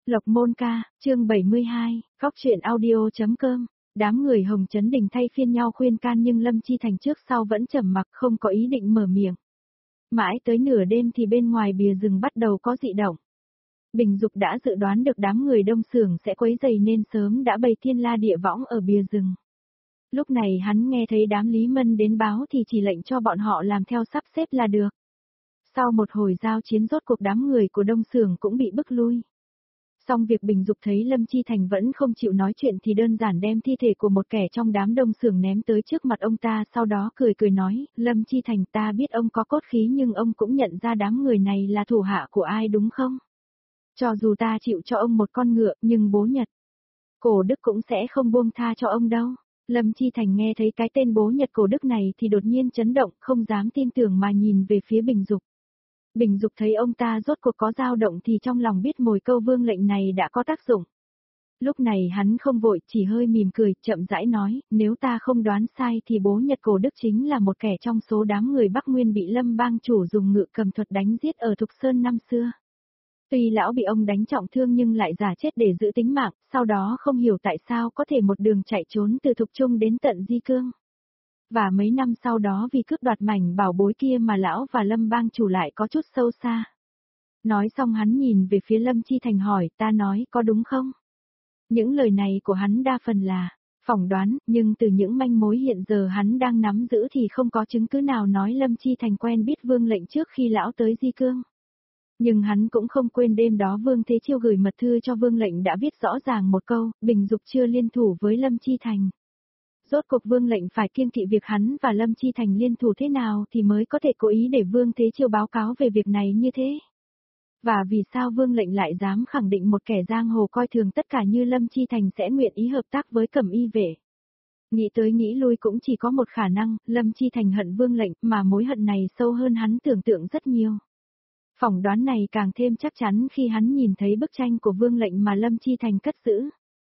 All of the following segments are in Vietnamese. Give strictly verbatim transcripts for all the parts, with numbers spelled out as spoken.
Lộc Môn Ca, chương bảy mươi hai, Góc truyện audio.com. Đám người Hồng Chấn Đình thay phiên nhau khuyên can nhưng Lâm Chi Thành trước sau vẫn trầm mặc không có ý định mở miệng. Mãi tới nửa đêm thì bên ngoài bìa rừng bắt đầu có dị động. Bình Dục đã dự đoán được đám người đông xưởng sẽ quấy rầy nên sớm đã bày thiên la địa võng ở bìa rừng. Lúc này hắn nghe thấy đám Lý Mân đến báo thì chỉ lệnh cho bọn họ làm theo sắp xếp là được. Sau một hồi giao chiến rốt cuộc đám người của đông xưởng cũng bị bức lui. Xong việc Bình Dục thấy Lâm Chi Thành vẫn không chịu nói chuyện thì đơn giản đem thi thể của một kẻ trong đám đông xưởng ném tới trước mặt ông ta, sau đó cười cười nói, Lâm Chi Thành, ta biết ông có cốt khí nhưng ông cũng nhận ra đám người này là thủ hạ của ai đúng không? Cho dù ta chịu cho ông một con ngựa nhưng bố Nhật Cổ Đức cũng sẽ không buông tha cho ông đâu. Lâm Chi Thành nghe thấy cái tên bố Nhật Cổ Đức này thì đột nhiên chấn động, không dám tin tưởng mà nhìn về phía Bình Dục. Bình Dục thấy ông ta rốt cuộc có dao động thì trong lòng biết mồi câu vương lệnh này đã có tác dụng. Lúc này hắn không vội, chỉ hơi mỉm cười, chậm rãi nói, nếu ta không đoán sai thì bố Nhật Cổ Đức chính là một kẻ trong số đám người Bắc Nguyên bị Lâm bang chủ dùng ngự cầm thuật đánh giết ở Thục Sơn năm xưa. Tuy lão bị ông đánh trọng thương nhưng lại giả chết để giữ tính mạng, sau đó không hiểu tại sao có thể một đường chạy trốn từ Thục Trung đến tận Di Cương. Và mấy năm sau đó vì cướp đoạt mảnh bảo bối kia mà lão và Lâm bang chủ lại có chút sâu xa. Nói xong hắn nhìn về phía Lâm Chi Thành hỏi, ta nói có đúng không? Những lời này của hắn đa phần là phỏng đoán, nhưng từ những manh mối hiện giờ hắn đang nắm giữ thì không có chứng cứ nào nói Lâm Chi Thành quen biết Vương Lệnh trước khi lão tới Di Cương. Nhưng hắn cũng không quên đêm đó Vương Thế Chiêu gửi mật thư cho Vương Lệnh đã viết rõ ràng một câu, Bình Dục chưa liên thủ với Lâm Chi Thành. Rốt cuộc Vương Lệnh phải kiêng kỵ việc hắn và Lâm Chi Thành liên thủ thế nào thì mới có thể cố ý để Vương Thế Chiêu báo cáo về việc này như thế. Và vì sao Vương Lệnh lại dám khẳng định một kẻ giang hồ coi thường tất cả như Lâm Chi Thành sẽ nguyện ý hợp tác với Cẩm Y Vệ. Nghĩ tới nghĩ lui cũng chỉ có một khả năng, Lâm Chi Thành hận Vương Lệnh mà mối hận này sâu hơn hắn tưởng tượng rất nhiều. Phỏng đoán này càng thêm chắc chắn khi hắn nhìn thấy bức tranh của Vương Lệnh mà Lâm Chi Thành cất giữ.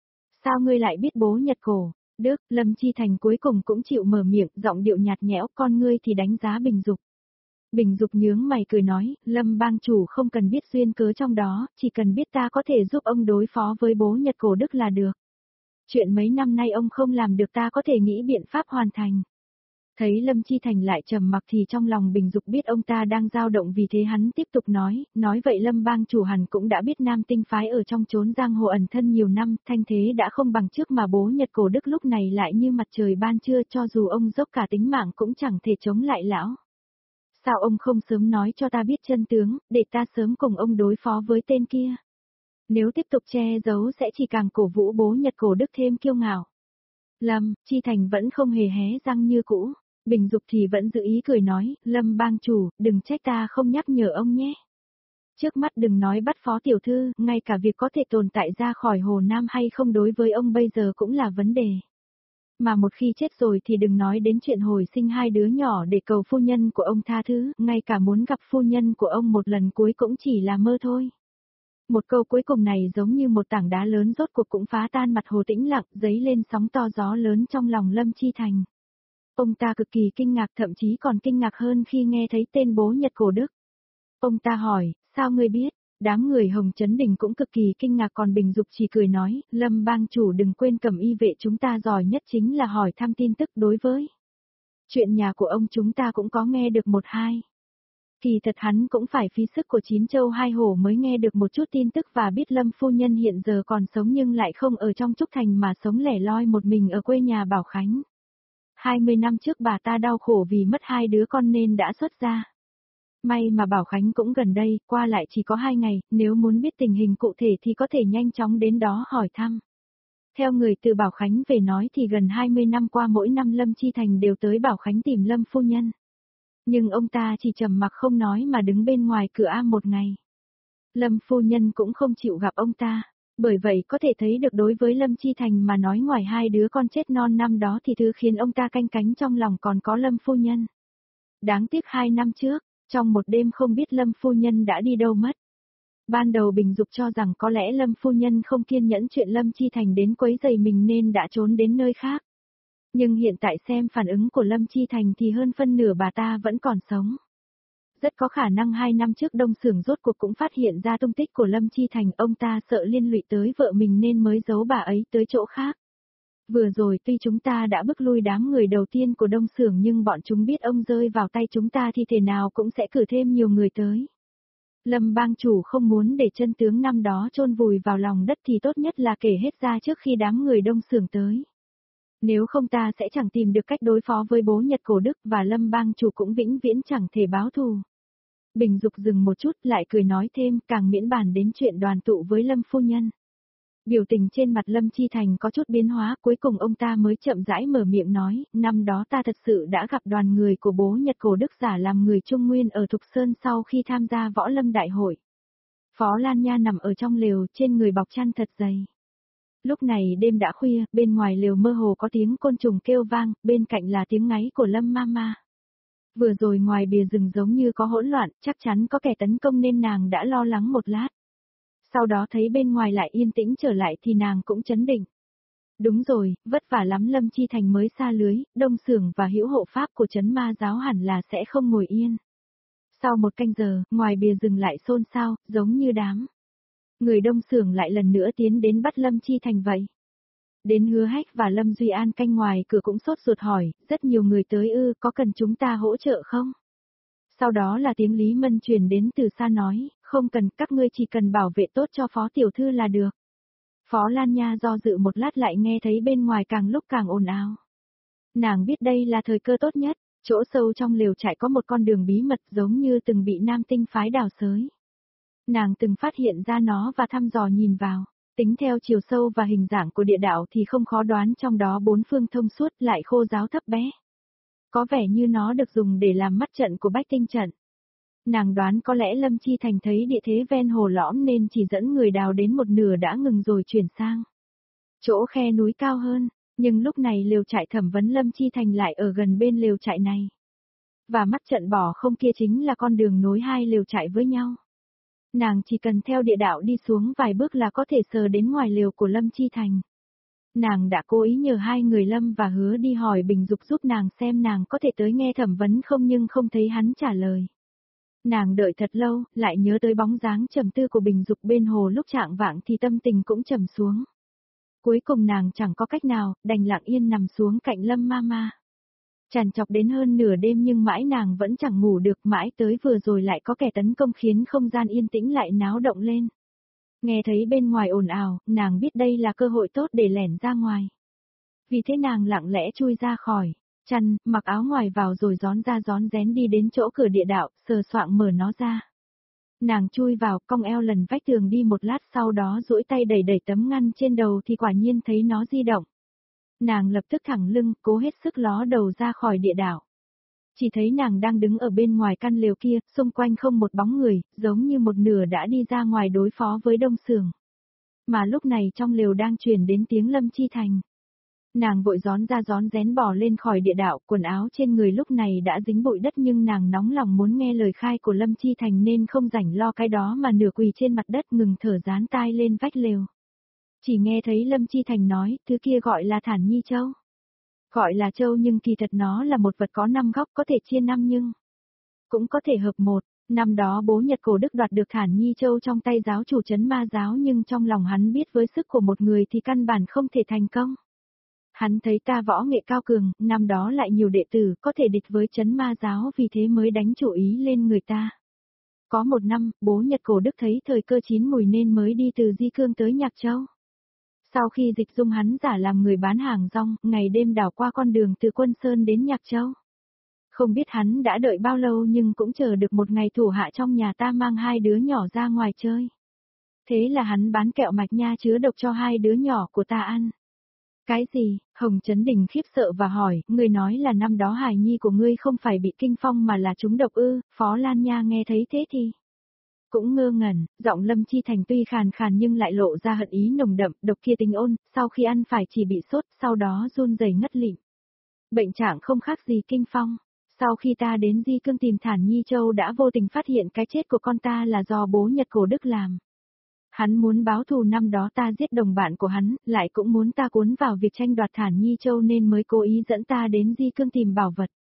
Sao ngươi lại biết bố Nhật Cổ Đức? Lâm Chi Thành cuối cùng cũng chịu mở miệng, giọng điệu nhạt nhẽo, con ngươi thì đánh giá Bình Dục. Bình Dục nhướng mày cười nói, Lâm bang chủ không cần biết duyên cớ trong đó, chỉ cần biết ta có thể giúp ông đối phó với bố Nhật Cổ Đức là được. Chuyện mấy năm nay ông không làm được ta có thể nghĩ biện pháp hoàn thành. Thấy Lâm Chi Thành lại trầm mặc thì trong lòng Bình Dục biết ông ta đang dao động, vì thế hắn tiếp tục nói, nói vậy Lâm bang chủ hẳn cũng đã biết Nam Tinh phái ở trong chốn giang hồ ẩn thân nhiều năm, thanh thế đã không bằng trước mà bố Nhật Cổ Đức lúc này lại như mặt trời ban trưa, cho dù ông dốc cả tính mạng cũng chẳng thể chống lại lão. Sao ông không sớm nói cho ta biết chân tướng, để ta sớm cùng ông đối phó với tên kia? Nếu tiếp tục che giấu sẽ chỉ càng cổ vũ bố Nhật Cổ Đức thêm kiêu ngạo. Lâm Chi Thành vẫn không hề hé răng như cũ. Bình Dục thì vẫn giữ ý cười nói, Lâm bang chủ, đừng trách ta không nhắc nhở ông nhé. Trước mắt đừng nói bắt phó tiểu thư, ngay cả việc có thể tồn tại ra khỏi Hồ Nam hay không đối với ông bây giờ cũng là vấn đề. Mà một khi chết rồi thì đừng nói đến chuyện hồi sinh hai đứa nhỏ để cầu phu nhân của ông tha thứ, ngay cả muốn gặp phu nhân của ông một lần cuối cũng chỉ là mơ thôi. Một câu cuối cùng này giống như một tảng đá lớn rốt cuộc cũng phá tan mặt hồ tĩnh lặng, dấy lên sóng to gió lớn trong lòng Lâm Chi Thành. Ông ta cực kỳ kinh ngạc, thậm chí còn kinh ngạc hơn khi nghe thấy tên bố Nhật Cổ Đức. Ông ta hỏi, sao ngươi biết? Đám người Hồng Chấn Đình cũng cực kỳ kinh ngạc, còn Bình Dục chỉ cười nói, Lâm bang chủ đừng quên Cẩm Y Vệ chúng ta giỏi nhất chính là hỏi thăm tin tức, đối với chuyện nhà của ông chúng ta cũng có nghe được một hai. Kỳ thật hắn cũng phải phí sức của chín châu hai hổ mới nghe được một chút tin tức và biết Lâm phu nhân hiện giờ còn sống nhưng lại không ở trong Trúc Thành mà sống lẻ loi một mình ở quê nhà Bảo Khánh. hai mươi năm trước bà ta đau khổ vì mất hai đứa con nên đã xuất gia. May mà Bảo Khánh cũng gần đây, qua lại chỉ có hai ngày, nếu muốn biết tình hình cụ thể thì có thể nhanh chóng đến đó hỏi thăm. Theo người từ Bảo Khánh về nói thì gần hai mươi năm qua mỗi năm Lâm Chi Thành đều tới Bảo Khánh tìm Lâm phu nhân. Nhưng ông ta chỉ trầm mặc không nói mà đứng bên ngoài cửa am một ngày. Lâm phu nhân cũng không chịu gặp ông ta. Bởi vậy có thể thấy được đối với Lâm Chi Thành mà nói ngoài hai đứa con chết non năm đó thì thứ khiến ông ta canh cánh trong lòng còn có Lâm phu nhân. Đáng tiếc hai năm trước, trong một đêm không biết Lâm phu nhân đã đi đâu mất. Ban đầu Bình Dục cho rằng có lẽ Lâm phu nhân không kiên nhẫn chuyện Lâm Chi Thành đến quấy rầy mình nên đã trốn đến nơi khác. Nhưng hiện tại xem phản ứng của Lâm Chi Thành thì hơn phân nửa bà ta vẫn còn sống. Rất có khả năng hai năm trước Đông Xưởng rốt cuộc cũng phát hiện ra tung tích của Lâm Chi Thành, ông ta sợ liên lụy tới vợ mình nên mới giấu bà ấy tới chỗ khác. Vừa rồi tuy chúng ta đã bức lui đám người đầu tiên của Đông Xưởng nhưng bọn chúng biết ông rơi vào tay chúng ta thì thể nào cũng sẽ cử thêm nhiều người tới. Lâm bang chủ không muốn để chân tướng năm đó chôn vùi vào lòng đất thì tốt nhất là kể hết ra trước khi đám người Đông Xưởng tới. Nếu không ta sẽ chẳng tìm được cách đối phó với bố Nhật Cổ Đức và Lâm bang chủ cũng vĩnh viễn chẳng thể báo thù. Bình Dục dừng một chút lại cười nói thêm, càng miễn bàn đến chuyện đoàn tụ với Lâm phu nhân. Biểu tình trên mặt Lâm Chi Thành có chút biến hóa, cuối cùng ông ta mới chậm rãi mở miệng nói, năm đó ta thật sự đã gặp đoàn người của bố Nhật Cổ Đức giả làm người Trung Nguyên ở Thục Sơn sau khi tham gia võ lâm đại hội. Phó Lan Nha nằm ở trong lều, trên người bọc chăn thật dày. Lúc này đêm đã khuya, bên ngoài lều mơ hồ có tiếng côn trùng kêu vang, bên cạnh là tiếng ngáy của Lâm Mama. Vừa rồi ngoài bìa rừng giống như có hỗn loạn, chắc chắn có kẻ tấn công nên nàng đã lo lắng một lát. Sau đó thấy bên ngoài lại yên tĩnh trở lại thì nàng cũng chấn định. Đúng rồi, vất vả lắm Lâm Chi Thành mới xa lưới, Đông Xưởng và hữu hộ pháp của trấn ma giáo hẳn là sẽ không ngồi yên. Sau một canh giờ, ngoài bìa rừng lại xôn xao, giống như đám. Người Đông Xưởng lại lần nữa tiến đến bắt Lâm Chi Thành vậy. Đến Hứa Hách và Lâm Duy An canh ngoài cửa cũng sốt ruột hỏi, rất nhiều người tới ư, có cần chúng ta hỗ trợ không? Sau đó là tiếng Lý Mân truyền đến từ xa nói, không cần, các ngươi chỉ cần bảo vệ tốt cho Phó Tiểu Thư là được. Phó Lan Nha do dự một lát lại nghe thấy bên ngoài càng lúc càng ồn ào. Nàng biết đây là thời cơ tốt nhất, chỗ sâu trong lều trại có một con đường bí mật giống như từng bị Nam Tinh phái đào xới. Nàng từng phát hiện ra nó và thăm dò nhìn vào. Tính theo chiều sâu và hình dạng của địa đạo thì không khó đoán trong đó bốn phương thông suốt lại khô ráo thấp bé. Có vẻ như nó được dùng để làm mắt trận của Bách Tinh trận. Nàng đoán có lẽ Lâm Chi Thành thấy địa thế ven hồ lõm nên chỉ dẫn người đào đến một nửa đã ngừng rồi chuyển sang chỗ khe núi cao hơn, nhưng lúc này lều trại thẩm vấn Lâm Chi Thành lại ở gần bên lều trại này. Và mắt trận bỏ không kia chính là con đường nối hai lều trại với nhau. Nàng chỉ cần theo địa đạo đi xuống vài bước là có thể sờ đến ngoài lều của Lâm Chi Thành. Nàng đã cố ý nhờ hai người Lâm và Hứa đi hỏi Bình Dục giúp nàng xem nàng có thể tới nghe thẩm vấn không nhưng không thấy hắn trả lời. Nàng đợi thật lâu, lại nhớ tới bóng dáng trầm tư của Bình Dục bên hồ lúc trạng vạng thì tâm tình cũng trầm xuống. Cuối cùng nàng chẳng có cách nào, đành lặng yên nằm xuống cạnh Lâm Mama. Trằn trọc đến hơn nửa đêm nhưng mãi nàng vẫn chẳng ngủ được, mãi tới vừa rồi lại có kẻ tấn công khiến không gian yên tĩnh lại náo động lên. Nghe thấy bên ngoài ồn ào, nàng biết đây là cơ hội tốt để lẻn ra ngoài. Vì thế nàng lặng lẽ chui ra khỏi chăn, mặc áo ngoài vào rồi rón ra rón rén đi đến chỗ cửa địa đạo, sờ soạng mở nó ra. Nàng chui vào, cong eo lần vách tường đi một lát sau đó duỗi tay đẩy đẩy tấm ngăn trên đầu thì quả nhiên thấy nó di động. Nàng lập tức thẳng lưng, cố hết sức ló đầu ra khỏi địa đạo. Chỉ thấy nàng đang đứng ở bên ngoài căn lều kia, xung quanh không một bóng người, giống như một nửa đã đi ra ngoài đối phó với Đông Xưởng. Mà lúc này trong lều đang truyền đến tiếng Lâm Chi Thành. Nàng vội rón ra rón rén bỏ lên khỏi địa đạo, quần áo trên người lúc này đã dính bụi đất nhưng nàng nóng lòng muốn nghe lời khai của Lâm Chi Thành nên không rảnh lo cái đó mà nửa quỳ trên mặt đất ngừng thở dán tai lên vách lều. Chỉ nghe thấy Lâm Chi Thành nói, thứ kia gọi là Thản Nhi Châu. Gọi là châu nhưng kỳ thật nó là một vật có năm góc có thể chia năm nhưng cũng có thể hợp một. Năm đó bố Nhật Cổ Đức đoạt được Thản Nhi Châu trong tay giáo chủ trấn ma giáo nhưng trong lòng hắn biết với sức của một người thì căn bản không thể thành công. Hắn thấy ta võ nghệ cao cường, năm đó lại nhiều đệ tử có thể địch với trấn ma giáo vì thế mới đánh chủ ý lên người ta. Có một năm, bố Nhật Cổ Đức thấy thời cơ chín mùi nên mới đi từ Di Cương tới Nhạc Châu. Sau khi dịch dung hắn giả làm người bán hàng rong, ngày đêm đảo qua con đường từ Quân Sơn đến Nhạc Châu. Không biết hắn đã đợi bao lâu nhưng cũng chờ được một ngày thủ hạ trong nhà ta mang hai đứa nhỏ ra ngoài chơi. Thế là hắn bán kẹo mạch nha chứa độc cho hai đứa nhỏ của ta ăn. Cái gì? Hồng Chấn Đình khiếp sợ và hỏi, ngươi nói là năm đó hài nhi của ngươi không phải bị kinh phong mà là trúng độc ư? Phó Lan Nha nghe thấy thế thì cũng ngơ ngẩn, giọng Lâm Chi Thành tuy khàn khàn nhưng lại lộ ra hận ý nồng đậm, độc kia tính ôn, sau khi ăn phải chỉ bị sốt, sau đó run rẩy ngất lịm. Bệnh trạng không khác gì kinh phong. Sau khi ta đến Di Cương tìm Thản Nhi Châu đã vô tình phát hiện cái chết của con ta là do bố Nhật Cổ Đức làm. Hắn muốn báo thù năm đó ta giết đồng bạn của hắn, lại cũng muốn ta cuốn vào việc tranh đoạt Thản Nhi Châu nên mới cố ý dẫn ta đến Di Cương tìm bảo vật.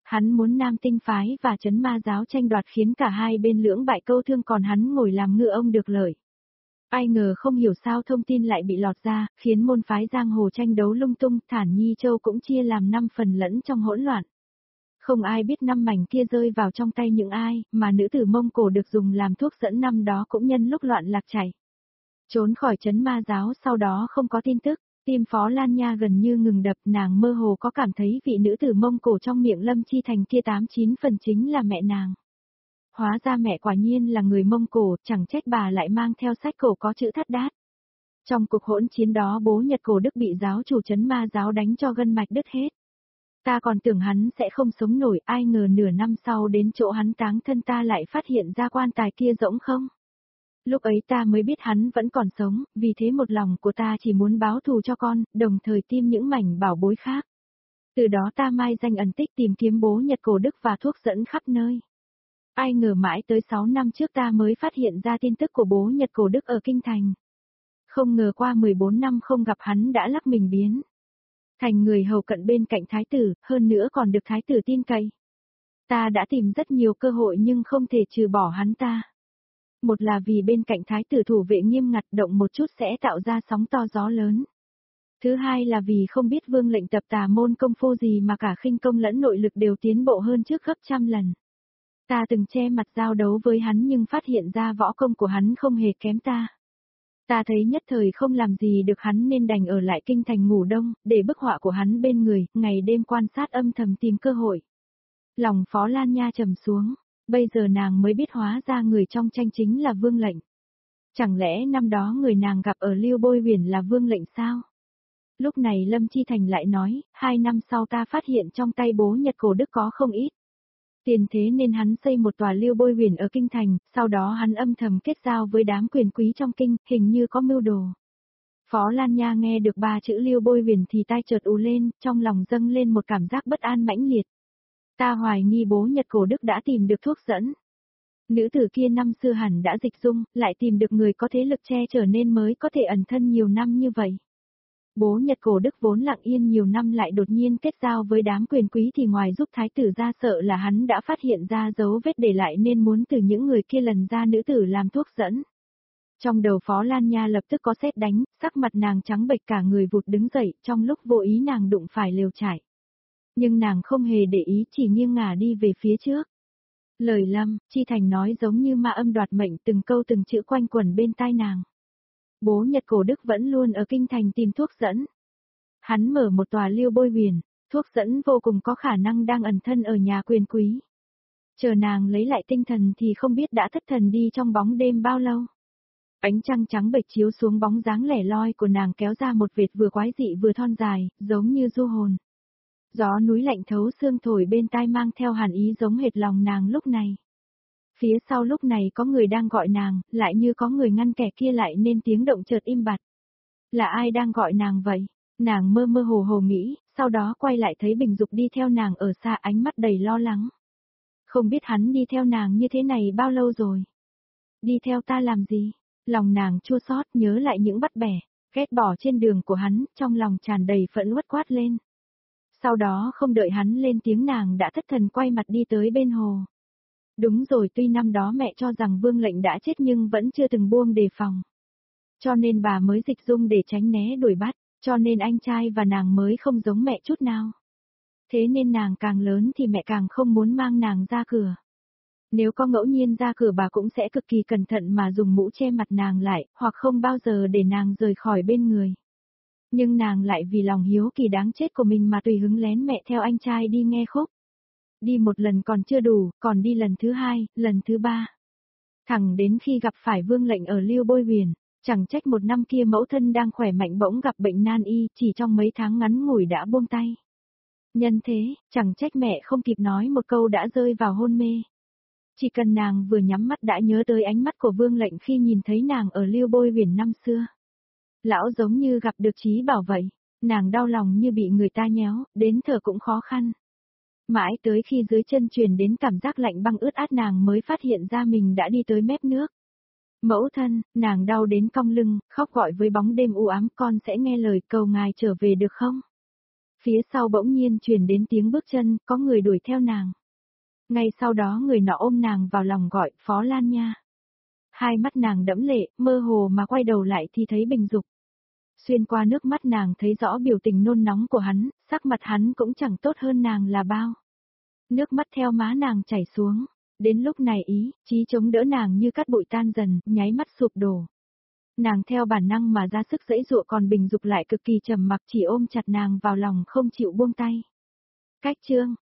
Hắn muốn Nam Tinh phái và Trấn Ma giáo tranh đoạt khiến cả hai bên lưỡng bại câu thương, còn hắn ngồi làm ngựa ông được lợi. Ai ngờ không hiểu sao thông tin lại bị lọt ra, khiến môn phái giang hồ tranh đấu lung tung, Thản Nhi Châu cũng chia làm năm phần lẫn trong hỗn loạn. Không ai biết năm mảnh kia rơi vào trong tay những ai, mà nữ tử Mông Cổ được dùng làm thuốc dẫn năm đó cũng nhân lúc loạn lạc chạy. Trốn khỏi Trấn Ma giáo sau đó không có tin tức, tim Phó Lan Nha gần như ngừng đập, nàng mơ hồ có cảm thấy vị nữ tử Mông Cổ trong miệng Lâm Chi Thành kia tám chín phần chính là mẹ nàng. Hóa ra mẹ quả nhiên là người Mông Cổ, chẳng trách bà lại mang theo sách cổ có chữ Thắt Đát. Trong cuộc hỗn chiến đó bố Nhật Cổ Đức bị giáo chủ Trấn Ma giáo đánh cho gân mạch đứt hết. Ta còn tưởng hắn sẽ không sống nổi, ai ngờ nửa năm sau đến chỗ hắn táng thân ta lại phát hiện ra quan tài kia rỗng không. Lúc ấy ta mới biết hắn vẫn còn sống, vì thế một lòng của ta chỉ muốn báo thù cho con, đồng thời tìm những mảnh bảo bối khác. Từ đó ta mai danh ẩn tích tìm kiếm bố Nhật Cổ Đức và thuốc dẫn khắp nơi. Ai ngờ mãi tới sáu năm trước ta mới phát hiện ra tin tức của bố Nhật Cổ Đức ở Kinh Thành. Không ngờ qua mười bốn năm không gặp hắn đã lắc mình biến. Thành người hầu cận bên cạnh thái tử, hơn nữa còn được thái tử tin cậy. Ta đã tìm rất nhiều cơ hội nhưng không thể trừ bỏ hắn ta. Một là vì bên cạnh thái tử thủ vệ nghiêm ngặt, động một chút sẽ tạo ra sóng to gió lớn. Thứ hai là vì không biết Vương lệnh tập tà môn công phu gì mà cả khinh công lẫn nội lực đều tiến bộ hơn trước gấp trăm lần. Ta từng che mặt giao đấu với hắn nhưng phát hiện ra võ công của hắn không hề kém ta. Ta thấy nhất thời không làm gì được hắn nên đành ở lại Kinh Thành ngủ đông, để bức họa của hắn bên người, ngày đêm quan sát âm thầm tìm cơ hội. Lòng Phó Lan Nha trầm xuống, bây giờ nàng mới biết hóa ra người trong tranh chính là Vương lệnh. Chẳng lẽ năm đó người nàng gặp ở Lưu Bôi Huyền là Vương lệnh sao? Lúc này Lâm Chi Thành lại nói, hai năm sau ta phát hiện trong tay bố Nhật Cổ Đức có không ít tiền, thế nên hắn xây một tòa Lưu Bôi Huyền ở Kinh Thành, sau đó hắn âm thầm kết giao với đám quyền quý trong kinh, hình như có mưu đồ. Phó Lan Nha nghe được ba chữ Lưu Bôi Huyền thì tai chợt ù lên, trong lòng dâng lên một cảm giác bất an mãnh liệt. Ta hoài nghi bố Nhật Cổ Đức đã tìm được thuốc dẫn. Nữ tử kia năm xưa hẳn đã dịch dung, lại tìm được người có thế lực che chở nên mới có thể ẩn thân nhiều năm như vậy. Bố Nhật Cổ Đức vốn lặng yên nhiều năm lại đột nhiên kết giao với đám quyền quý thì ngoài giúp thái tử ra sợ là hắn đã phát hiện ra dấu vết để lại nên muốn từ những người kia lần ra nữ tử làm thuốc dẫn. Trong đầu Phó Lan Nha lập tức có sét đánh, sắc mặt nàng trắng bệch cả người vụt đứng dậy, trong lúc vô ý nàng đụng phải lều trại. Nhưng nàng không hề để ý, chỉ nghiêng ngả đi về phía trước. Lời Lâm Chi Thành nói giống như ma âm đoạt mệnh, từng câu từng chữ quanh quẩn bên tai nàng. Bố Nhật Cổ Đức vẫn luôn ở Kinh Thành tìm thuốc dẫn. Hắn mở một tòa Lưu Bôi Huyền, thuốc dẫn vô cùng có khả năng đang ẩn thân ở nhà quyền quý. Chờ nàng lấy lại tinh thần thì không biết đã thất thần đi trong bóng đêm bao lâu. Ánh trăng trắng bệch chiếu xuống bóng dáng lẻ loi của nàng kéo ra một vệt vừa quái dị vừa thon dài, giống như du hồn. Gió núi lạnh thấu xương thổi bên tai mang theo hàn ý giống hệt lòng nàng lúc này. Phía sau lúc này có người đang gọi nàng, lại như có người ngăn kẻ kia lại nên tiếng động chợt im bặt. Là ai đang gọi nàng vậy? Nàng mơ mơ hồ hồ nghĩ, sau đó quay lại thấy Bình Dục đi theo nàng ở xa, ánh mắt đầy lo lắng. Không biết hắn đi theo nàng như thế này bao lâu rồi? Đi theo ta làm gì? Lòng nàng chua xót nhớ lại những bắt bẻ, ghét bỏ trên đường của hắn, trong lòng tràn đầy phẫn uất quát lên. Sau đó không đợi hắn lên tiếng nàng đã thất thần quay mặt đi tới bên hồ. Đúng rồi, tuy năm đó mẹ cho rằng Vương lệnh đã chết nhưng vẫn chưa từng buông đề phòng. Cho nên bà mới dịch dung để tránh né đuổi bắt, cho nên anh trai và nàng mới không giống mẹ chút nào. Thế nên nàng càng lớn thì mẹ càng không muốn mang nàng ra cửa. Nếu có ngẫu nhiên ra cửa bà cũng sẽ cực kỳ cẩn thận mà dùng mũ che mặt nàng lại, hoặc không bao giờ để nàng rời khỏi bên người. Nhưng nàng lại vì lòng hiếu kỳ đáng chết của mình mà tùy hứng lén mẹ theo anh trai đi nghe khúc. Đi một lần còn chưa đủ, còn đi lần thứ hai, lần thứ ba. Thẳng đến khi gặp phải Vương lệnh ở Lưu Bôi Huyền, chẳng trách một năm kia mẫu thân đang khỏe mạnh bỗng gặp bệnh nan y, chỉ trong mấy tháng ngắn ngủi đã buông tay. Nhân thế, chẳng trách mẹ không kịp nói một câu đã rơi vào hôn mê. Chỉ cần nàng vừa nhắm mắt đã nhớ tới ánh mắt của Vương lệnh khi nhìn thấy nàng ở Lưu Bôi Huyền năm xưa. Lão giống như gặp được trí bảo vậy, nàng đau lòng như bị người ta nhéo, đến thở cũng khó khăn. Mãi tới khi dưới chân truyền đến cảm giác lạnh băng ướt át nàng mới phát hiện ra mình đã đi tới mép nước. Mẫu thân, nàng đau đến cong lưng, khóc gọi với bóng đêm u ám, con sẽ nghe lời cầu ngài trở về được không? Phía sau bỗng nhiên truyền đến tiếng bước chân, có người đuổi theo nàng. Ngay sau đó người nọ ôm nàng vào lòng gọi, Phó Lan Nha. Hai mắt nàng đẫm lệ, mơ hồ mà quay đầu lại thì thấy Bình Dục. Xuyên qua nước mắt nàng thấy rõ biểu tình nôn nóng của hắn, sắc mặt hắn cũng chẳng tốt hơn nàng là bao. Nước mắt theo má nàng chảy xuống, đến lúc này ý, chí chống đỡ nàng như cát bụi tan dần, nháy mắt sụp đổ. Nàng theo bản năng mà ra sức giãy giụa, còn Bình Dục lại cực kỳ trầm mặc chỉ ôm chặt nàng vào lòng không chịu buông tay. Cách chương